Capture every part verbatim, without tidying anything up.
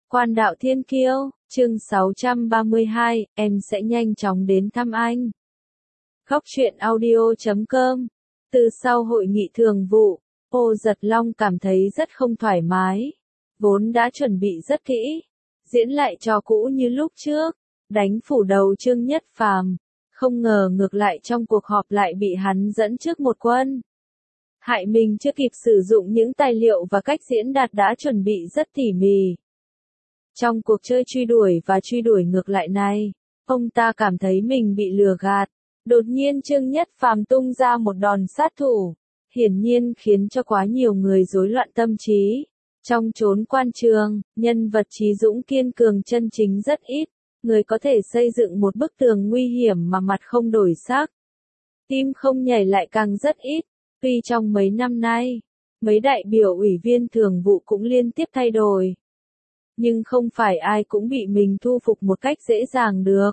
Quan đạo thiên kiêu, chương sáu trăm ba mươi hai, em sẽ nhanh chóng đến thăm anh. Góc truyện audio chấm com. Từ sau hội nghị thường vụ, Ô Giật Long cảm thấy rất không thoải mái. Vốn đã chuẩn bị rất kỹ, diễn lại trò cũ như lúc trước, đánh phủ đầu Trương Nhất Phàm. Không ngờ ngược lại trong cuộc họp lại bị hắn dẫn trước một quân. Hại mình chưa kịp sử dụng những tài liệu và cách diễn đạt đã chuẩn bị rất tỉ mỉ. Trong cuộc chơi truy đuổi và truy đuổi ngược lại này, ông ta cảm thấy mình bị lừa gạt. Đột nhiên Trương Nhất Phàm tung ra một đòn sát thủ, hiển nhiên khiến cho quá nhiều người rối loạn tâm trí. Trong chốn quan trường, nhân vật trí dũng kiên cường chân chính rất ít, người có thể xây dựng một bức tường nguy hiểm mà mặt không đổi sắc. Tim không nhảy lại càng rất ít, tuy trong mấy năm nay, mấy đại biểu ủy viên thường vụ cũng liên tiếp thay đổi. Nhưng không phải ai cũng bị mình thu phục một cách dễ dàng được.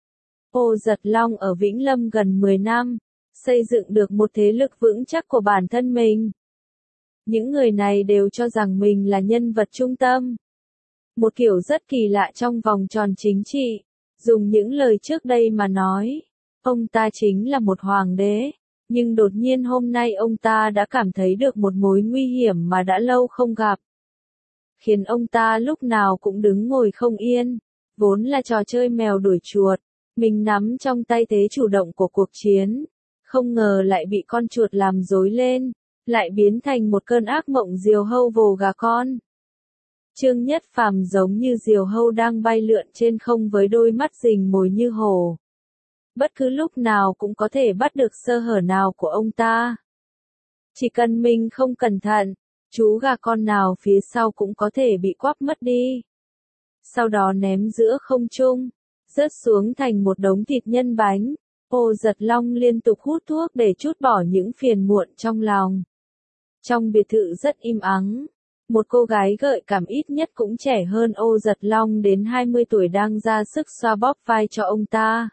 Ô Giật Long ở Vĩnh Lâm gần mười năm, xây dựng được một thế lực vững chắc của bản thân mình. Những người này đều cho rằng mình là nhân vật trung tâm. Một kiểu rất kỳ lạ trong vòng tròn chính trị, dùng những lời trước đây mà nói, ông ta chính là một hoàng đế, nhưng đột nhiên hôm nay ông ta đã cảm thấy được một mối nguy hiểm mà đã lâu không gặp. Khiến ông ta lúc nào cũng đứng ngồi không yên, vốn là trò chơi mèo đuổi chuột, mình nắm trong tay thế chủ động của cuộc chiến, không ngờ lại bị con chuột làm rối lên, lại biến thành một cơn ác mộng diều hâu vồ gà con. Trương Nhất Phàm giống như diều hâu đang bay lượn trên không với đôi mắt rình mồi như hổ. Bất cứ lúc nào cũng có thể bắt được sơ hở nào của ông ta. Chỉ cần mình không cẩn thận, chú gà con nào phía sau cũng có thể bị quắp mất đi. Sau đó ném giữa không trung, rớt xuống thành một đống thịt nhân bánh. Ô Giật Long liên tục hút thuốc để trút bỏ những phiền muộn trong lòng. Trong biệt thự rất im ắng, một cô gái gợi cảm ít nhất cũng trẻ hơn Ô Giật Long đến hai mươi tuổi đang ra sức xoa bóp vai cho ông ta.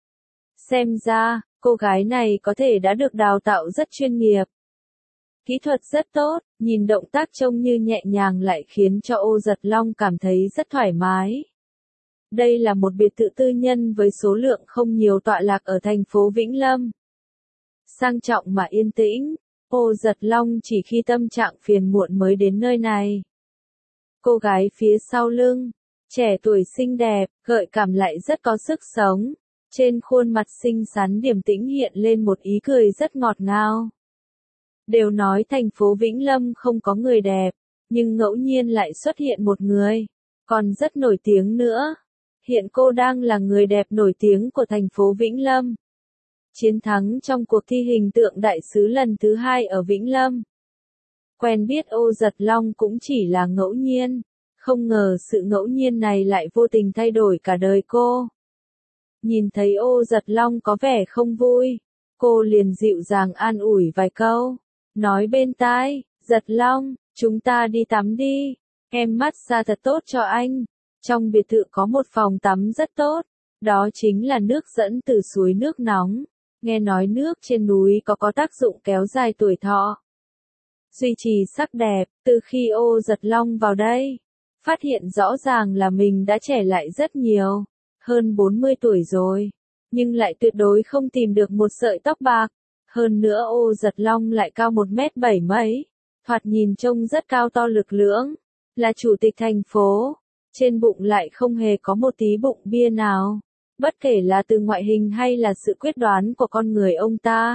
Xem ra, cô gái này có thể đã được đào tạo rất chuyên nghiệp. Kỹ thuật rất tốt, nhìn động tác trông như nhẹ nhàng lại khiến cho Ô Giật Long cảm thấy rất thoải mái. Đây là một biệt thự tư nhân với số lượng không nhiều tọa lạc ở thành phố Vĩnh Lâm. Sang trọng mà yên tĩnh, Ô Giật Long chỉ khi tâm trạng phiền muộn mới đến nơi này. Cô gái phía sau lưng, trẻ tuổi xinh đẹp, gợi cảm lại rất có sức sống. Trên khuôn mặt xinh xắn điềm tĩnh hiện lên một ý cười rất ngọt ngào. Đều nói thành phố Vĩnh Lâm không có người đẹp, nhưng ngẫu nhiên lại xuất hiện một người, còn rất nổi tiếng nữa. Hiện cô đang là người đẹp nổi tiếng của thành phố Vĩnh Lâm. Chiến thắng trong cuộc thi hình tượng đại sứ lần thứ hai ở Vĩnh Lâm. Quen biết Ô Giật Long cũng chỉ là ngẫu nhiên, không ngờ sự ngẫu nhiên này lại vô tình thay đổi cả đời cô. Nhìn thấy Ô Giật Long có vẻ không vui, cô liền dịu dàng an ủi vài câu, nói bên tai, Giật Long, chúng ta đi tắm đi, em massage thật tốt cho anh. Trong biệt thự có một phòng tắm rất tốt, đó chính là nước dẫn từ suối nước nóng, nghe nói nước trên núi có có tác dụng kéo dài tuổi thọ, duy trì sắc đẹp. Từ khi Ô Giật Long vào đây, phát hiện rõ ràng là mình đã trẻ lại rất nhiều. Hơn bốn mươi tuổi rồi, nhưng lại tuyệt đối không tìm được một sợi tóc bạc. Hơn nữa Ô Giật Long lại cao một mét bảy mấy, thoạt nhìn trông rất cao to lực lưỡng, là chủ tịch thành phố, trên bụng lại không hề có một tí bụng bia nào, bất kể là từ ngoại hình hay là sự quyết đoán của con người ông ta.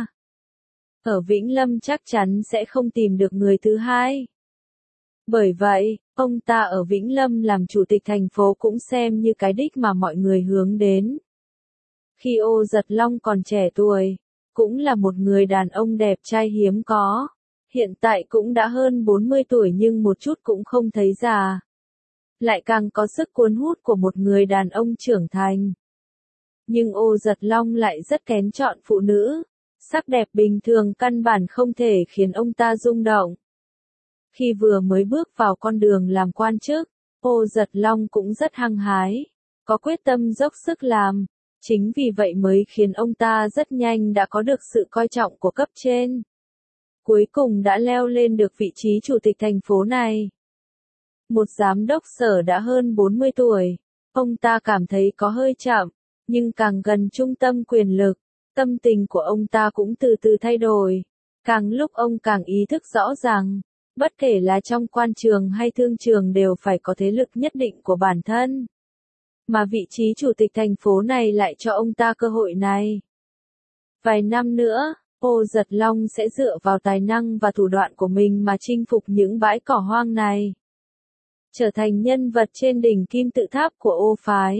Ở Vĩnh Lâm chắc chắn sẽ không tìm được người thứ hai. Bởi vậy, ông ta ở Vĩnh Lâm làm chủ tịch thành phố cũng xem như cái đích mà mọi người hướng đến. Khi Ô Giật Long còn trẻ tuổi, cũng là một người đàn ông đẹp trai hiếm có. Hiện tại cũng đã hơn bốn mươi tuổi nhưng một chút cũng không thấy già. Lại càng có sức cuốn hút của một người đàn ông trưởng thành. Nhưng Ô Giật Long lại rất kén chọn phụ nữ. Sắc đẹp bình thường căn bản không thể khiến ông ta rung động. Khi vừa mới bước vào con đường làm quan chức, Ô Giật Long cũng rất hăng hái, có quyết tâm dốc sức làm. Chính vì vậy mới khiến ông ta rất nhanh đã có được sự coi trọng của cấp trên. Cuối cùng đã leo lên được vị trí chủ tịch thành phố này. Một giám đốc sở đã hơn bốn mươi tuổi, ông ta cảm thấy có hơi chậm, nhưng càng gần trung tâm quyền lực, tâm tình của ông ta cũng từ từ thay đổi. Càng lúc ông càng ý thức rõ rằng, bất kể là trong quan trường hay thương trường đều phải có thế lực nhất định của bản thân. Mà vị trí chủ tịch thành phố này lại cho ông ta cơ hội này. Vài năm nữa, Ô Giật Long sẽ dựa vào tài năng và thủ đoạn của mình mà chinh phục những bãi cỏ hoang này. Trở thành nhân vật trên đỉnh kim tự tháp của Ô phái.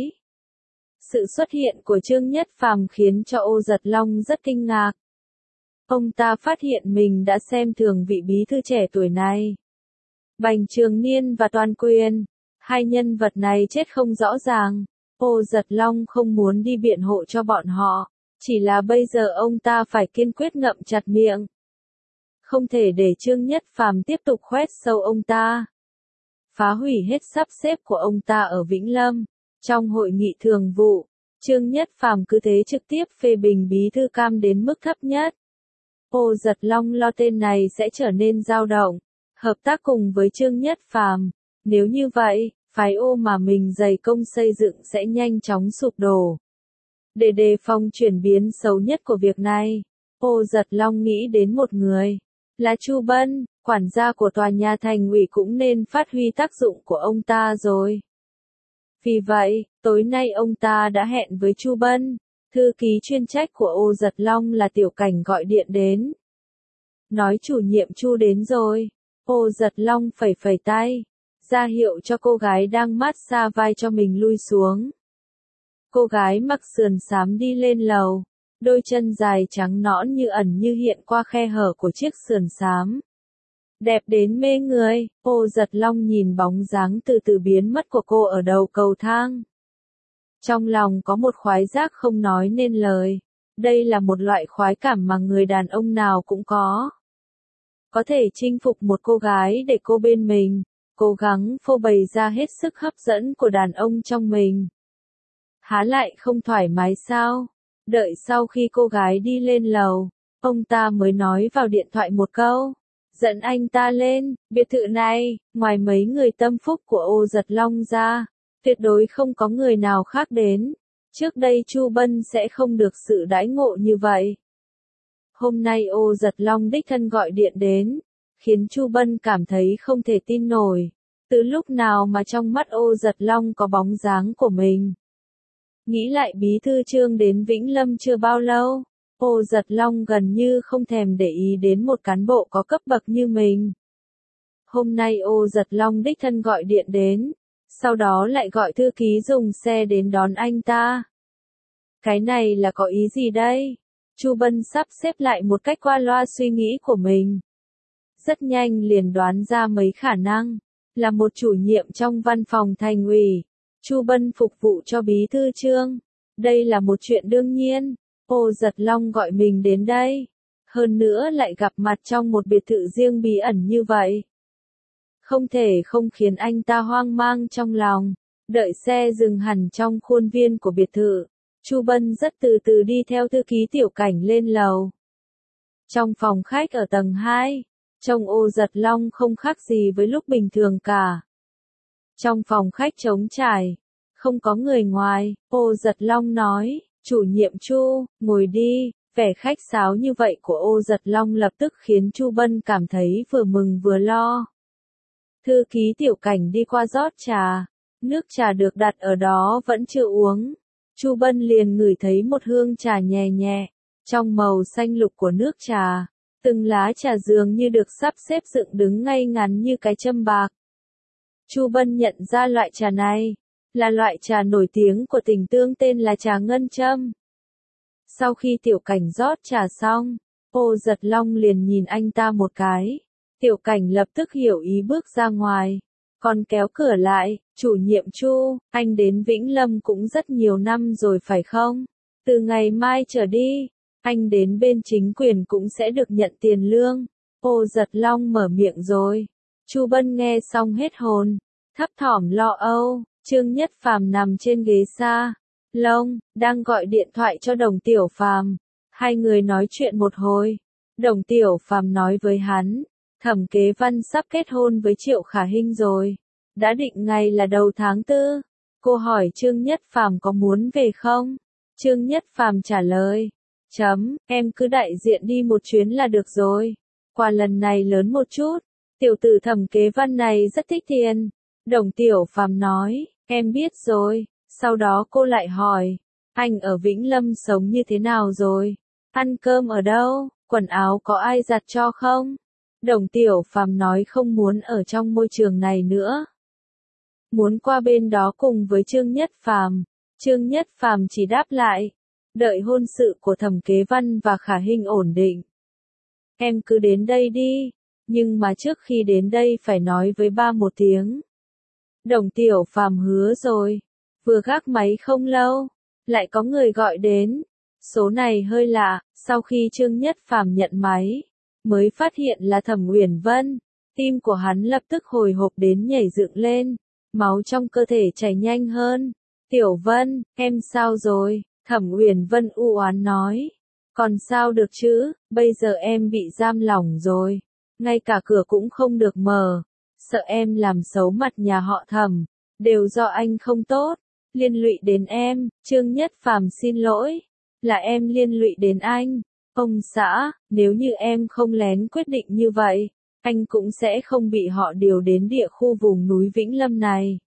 Sự xuất hiện của Trương Nhất Phàm khiến cho Ô Giật Long rất kinh ngạc. Ông ta phát hiện mình đã xem thường vị bí thư trẻ tuổi này. Bành Trường Niên và Toàn Quyền, hai nhân vật này chết không rõ ràng. Ô Giật Long không muốn đi biện hộ cho bọn họ, chỉ là bây giờ ông ta phải kiên quyết ngậm chặt miệng. Không thể để Trương Nhất Phàm tiếp tục khoét sâu ông ta. Phá hủy hết sắp xếp của ông ta ở Vĩnh Lâm. Trong hội nghị thường vụ, Trương Nhất Phàm cứ thế trực tiếp phê bình bí thư Cam đến mức thấp nhất. Ô Giật Long lo tên này sẽ trở nên dao động, hợp tác cùng với Trương Nhất Phàm. Nếu như vậy, phái Ô mà mình dày công xây dựng sẽ nhanh chóng sụp đổ. Để đề phòng chuyển biến xấu nhất của việc này, Ô Giật Long nghĩ đến một người, là Chu Bân, quản gia của tòa nhà thành ủy cũng nên phát huy tác dụng của ông ta rồi. Vì vậy, tối nay ông ta đã hẹn với Chu Bân, thư ký chuyên trách của Ô Giật Long là Tiểu Cảnh gọi điện đến. Nói chủ nhiệm Chu đến rồi, Ô Giật Long phẩy phẩy tay, ra hiệu cho cô gái đang mát xa vai cho mình lui xuống. Cô gái mặc sườn xám đi lên lầu, đôi chân dài trắng nõn như ẩn như hiện qua khe hở của chiếc sườn xám. Đẹp đến mê người, Ô Giật Long nhìn bóng dáng từ từ biến mất của cô ở đầu cầu thang. Trong lòng có một khoái giác không nói nên lời. Đây là một loại khoái cảm mà người đàn ông nào cũng có. Có thể chinh phục một cô gái để cô bên mình, cố gắng phô bày ra hết sức hấp dẫn của đàn ông trong mình. Há lại không thoải mái sao? Đợi sau khi cô gái đi lên lầu, ông ta mới nói vào điện thoại một câu. Dẫn anh ta lên, biệt thự này, ngoài mấy người tâm phúc của Ô Giật Long ra, tuyệt đối không có người nào khác đến. Trước đây Chu Bân sẽ không được sự đãi ngộ như vậy. Hôm nay Ô Giật Long đích thân gọi điện đến, khiến Chu Bân cảm thấy không thể tin nổi. Từ lúc nào mà trong mắt Ô Giật Long có bóng dáng của mình. Nghĩ lại bí thư Trương đến Vĩnh Lâm chưa bao lâu, Ô Giật Long gần như không thèm để ý đến một cán bộ có cấp bậc như mình. Hôm nay Ô Giật Long đích thân gọi điện đến, sau đó lại gọi thư ký dùng xe đến đón anh ta. Cái này là có ý gì đây? Chu Bân sắp xếp lại một cách qua loa suy nghĩ của mình. Rất nhanh liền đoán ra mấy khả năng, là một chủ nhiệm trong văn phòng thành ủy. Chu Bân phục vụ cho bí thư Trương. Đây là một chuyện đương nhiên. Ô Giật Long gọi mình đến đây. Hơn nữa lại gặp mặt trong một biệt thự riêng bí ẩn như vậy. Không thể không khiến anh ta hoang mang trong lòng. Đợi xe dừng hẳn trong khuôn viên của biệt thự, Chu Bân rất từ từ đi theo thư ký Tiểu Cảnh lên lầu. Trong phòng khách ở tầng hai, trông Ô Giật Long không khác gì với lúc bình thường cả. Trong phòng khách trống trải, không có người ngoài, Ô Giật Long nói, chủ nhiệm Chu, ngồi đi. Vẻ khách sáo như vậy của Ô Giật Long lập tức khiến Chu Bân cảm thấy vừa mừng vừa lo. Thư ký Tiểu Cảnh đi qua rót trà, nước trà được đặt ở đó vẫn chưa uống. Chu Bân liền ngửi thấy một hương trà nhẹ nhẹ, trong màu xanh lục của nước trà, từng lá trà dường như được sắp xếp dựng đứng ngay ngắn như cái châm bạc. Chu Bân nhận ra loại trà này, là loại trà nổi tiếng của tỉnh Tương tên là trà ngân châm. Sau khi Tiểu Cảnh rót trà xong, Ô Giật Long liền nhìn anh ta một cái. Tiểu Cảnh lập tức hiểu ý bước ra ngoài, còn kéo cửa lại, chủ nhiệm Chu, anh đến Vĩnh Lâm cũng rất nhiều năm rồi phải không? Từ ngày mai trở đi, anh đến bên chính quyền cũng sẽ được nhận tiền lương. Ô Giật Long mở miệng rồi. Chu Bân nghe xong hết hồn, thấp thỏm lo âu. Trương Nhất Phàm nằm trên ghế xa lông, đang gọi điện thoại cho Đồng Tiểu Phàm. Hai người nói chuyện một hồi. Đồng Tiểu Phàm nói với hắn, Thẩm Kế Văn sắp kết hôn với Triệu Khả Hinh rồi. Đã định ngày là đầu tháng tư. Cô hỏi Trương Nhất Phàm có muốn về không? Trương Nhất Phàm trả lời. Chấm, em cứ đại diện đi một chuyến là được rồi. Quà lần này lớn một chút. Tiểu tử Thẩm Kế Văn này rất thích tiền. Đồng Tiểu Phàm nói, em biết rồi. Sau đó cô lại hỏi, anh ở Vĩnh Lâm sống như thế nào rồi? Ăn cơm ở đâu? Quần áo có ai giặt cho không? Đồng Tiểu Phàm nói không muốn ở trong môi trường này nữa. Muốn qua bên đó cùng với Trương Nhất Phàm. Trương Nhất Phàm chỉ đáp lại, đợi hôn sự của Thẩm Kế Văn và Khả Hinh ổn định. Em cứ đến đây đi, nhưng mà trước khi đến đây phải nói với ba một tiếng. Đồng Tiểu Phàm hứa rồi. Vừa gác máy không lâu, lại có người gọi đến. Số này hơi lạ, sau khi Trương Nhất Phàm nhận máy, mới phát hiện là Thẩm Uyển Vân. Tim của hắn lập tức hồi hộp đến nhảy dựng lên, máu trong cơ thể chảy nhanh hơn. Tiểu Vân, em sao rồi? Thẩm Uyển Vân u oán nói. Còn sao được chứ, bây giờ em bị giam lỏng rồi. Ngay cả cửa cũng không được mở. Sợ em làm xấu mặt nhà họ Thẩm. Đều do anh không tốt. Liên lụy đến em. Trương Nhất Phàm xin lỗi. Là em liên lụy đến anh. Ông xã, nếu như em không lén quyết định như vậy, anh cũng sẽ không bị họ điều đến địa khu vùng núi Vĩnh Lâm này.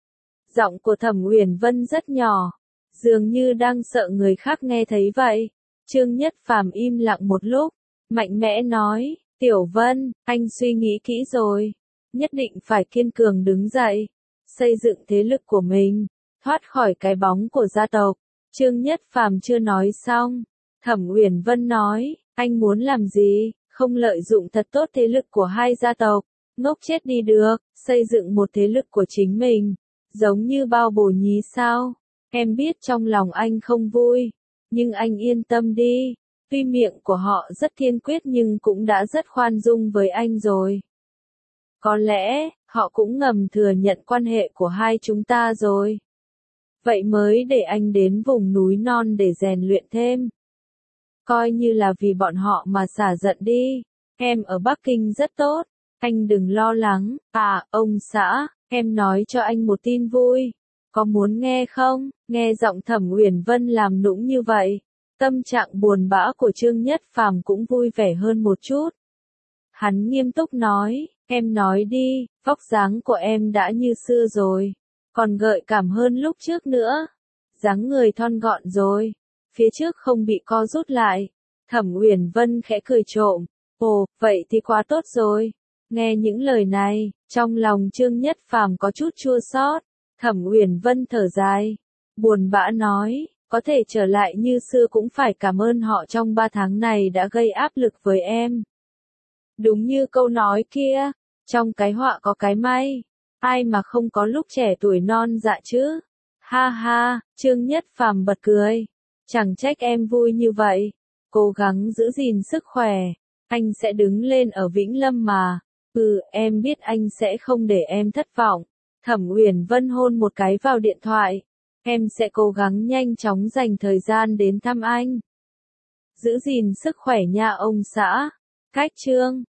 Giọng của Thẩm Uyển Vân rất nhỏ, dường như đang sợ người khác nghe thấy vậy. Trương Nhất Phàm im lặng một lúc, mạnh mẽ nói, Tiểu Vân, anh suy nghĩ kỹ rồi, nhất định phải kiên cường đứng dậy, xây dựng thế lực của mình, thoát khỏi cái bóng của gia tộc. Trương Nhất Phàm chưa nói xong, Thẩm Uyển Vân nói, anh muốn làm gì, không lợi dụng thật tốt thế lực của hai gia tộc, ngốc chết đi được, xây dựng một thế lực của chính mình, giống như Bao Bồ Nhí sao? Em biết trong lòng anh không vui, nhưng anh yên tâm đi, tuy miệng của họ rất kiên quyết nhưng cũng đã rất khoan dung với anh rồi. Có lẽ, họ cũng ngầm thừa nhận quan hệ của hai chúng ta rồi. Vậy mới để anh đến vùng núi non để rèn luyện thêm. Coi như là vì bọn họ mà xả giận đi. Em ở Bắc Kinh rất tốt, anh đừng lo lắng. À, ông xã, em nói cho anh một tin vui. Có muốn nghe không? Nghe giọng Thẩm Uyển Vân làm nũng như vậy, tâm trạng buồn bã của Trương Nhất Phàm cũng vui vẻ hơn một chút. Hắn nghiêm túc nói, em nói đi, vóc dáng của em đã như xưa rồi, còn gợi cảm hơn lúc trước nữa. Dáng người thon gọn rồi, phía trước không bị co rút lại. Thẩm Uyển Vân khẽ cười trộm, ồ, vậy thì quá tốt rồi. Nghe những lời này, trong lòng Trương Nhất Phàm có chút chua xót. Thẩm Uyển Vân thở dài, buồn bã nói, có thể trở lại như xưa cũng phải cảm ơn họ trong ba tháng này đã gây áp lực với em. Đúng như câu nói kia, trong cái họa có cái may, ai mà không có lúc trẻ tuổi non dạ chứ. Ha ha, Trương Nhất Phàm bật cười, chẳng trách em vui như vậy, cố gắng giữ gìn sức khỏe, anh sẽ đứng lên ở Vĩnh Lâm mà. Ừ, em biết anh sẽ không để em thất vọng. Thẩm Uyển Vân hôn một cái vào điện thoại. Em sẽ cố gắng nhanh chóng dành thời gian đến thăm anh. Giữ gìn sức khỏe nha ông xã. Cách chương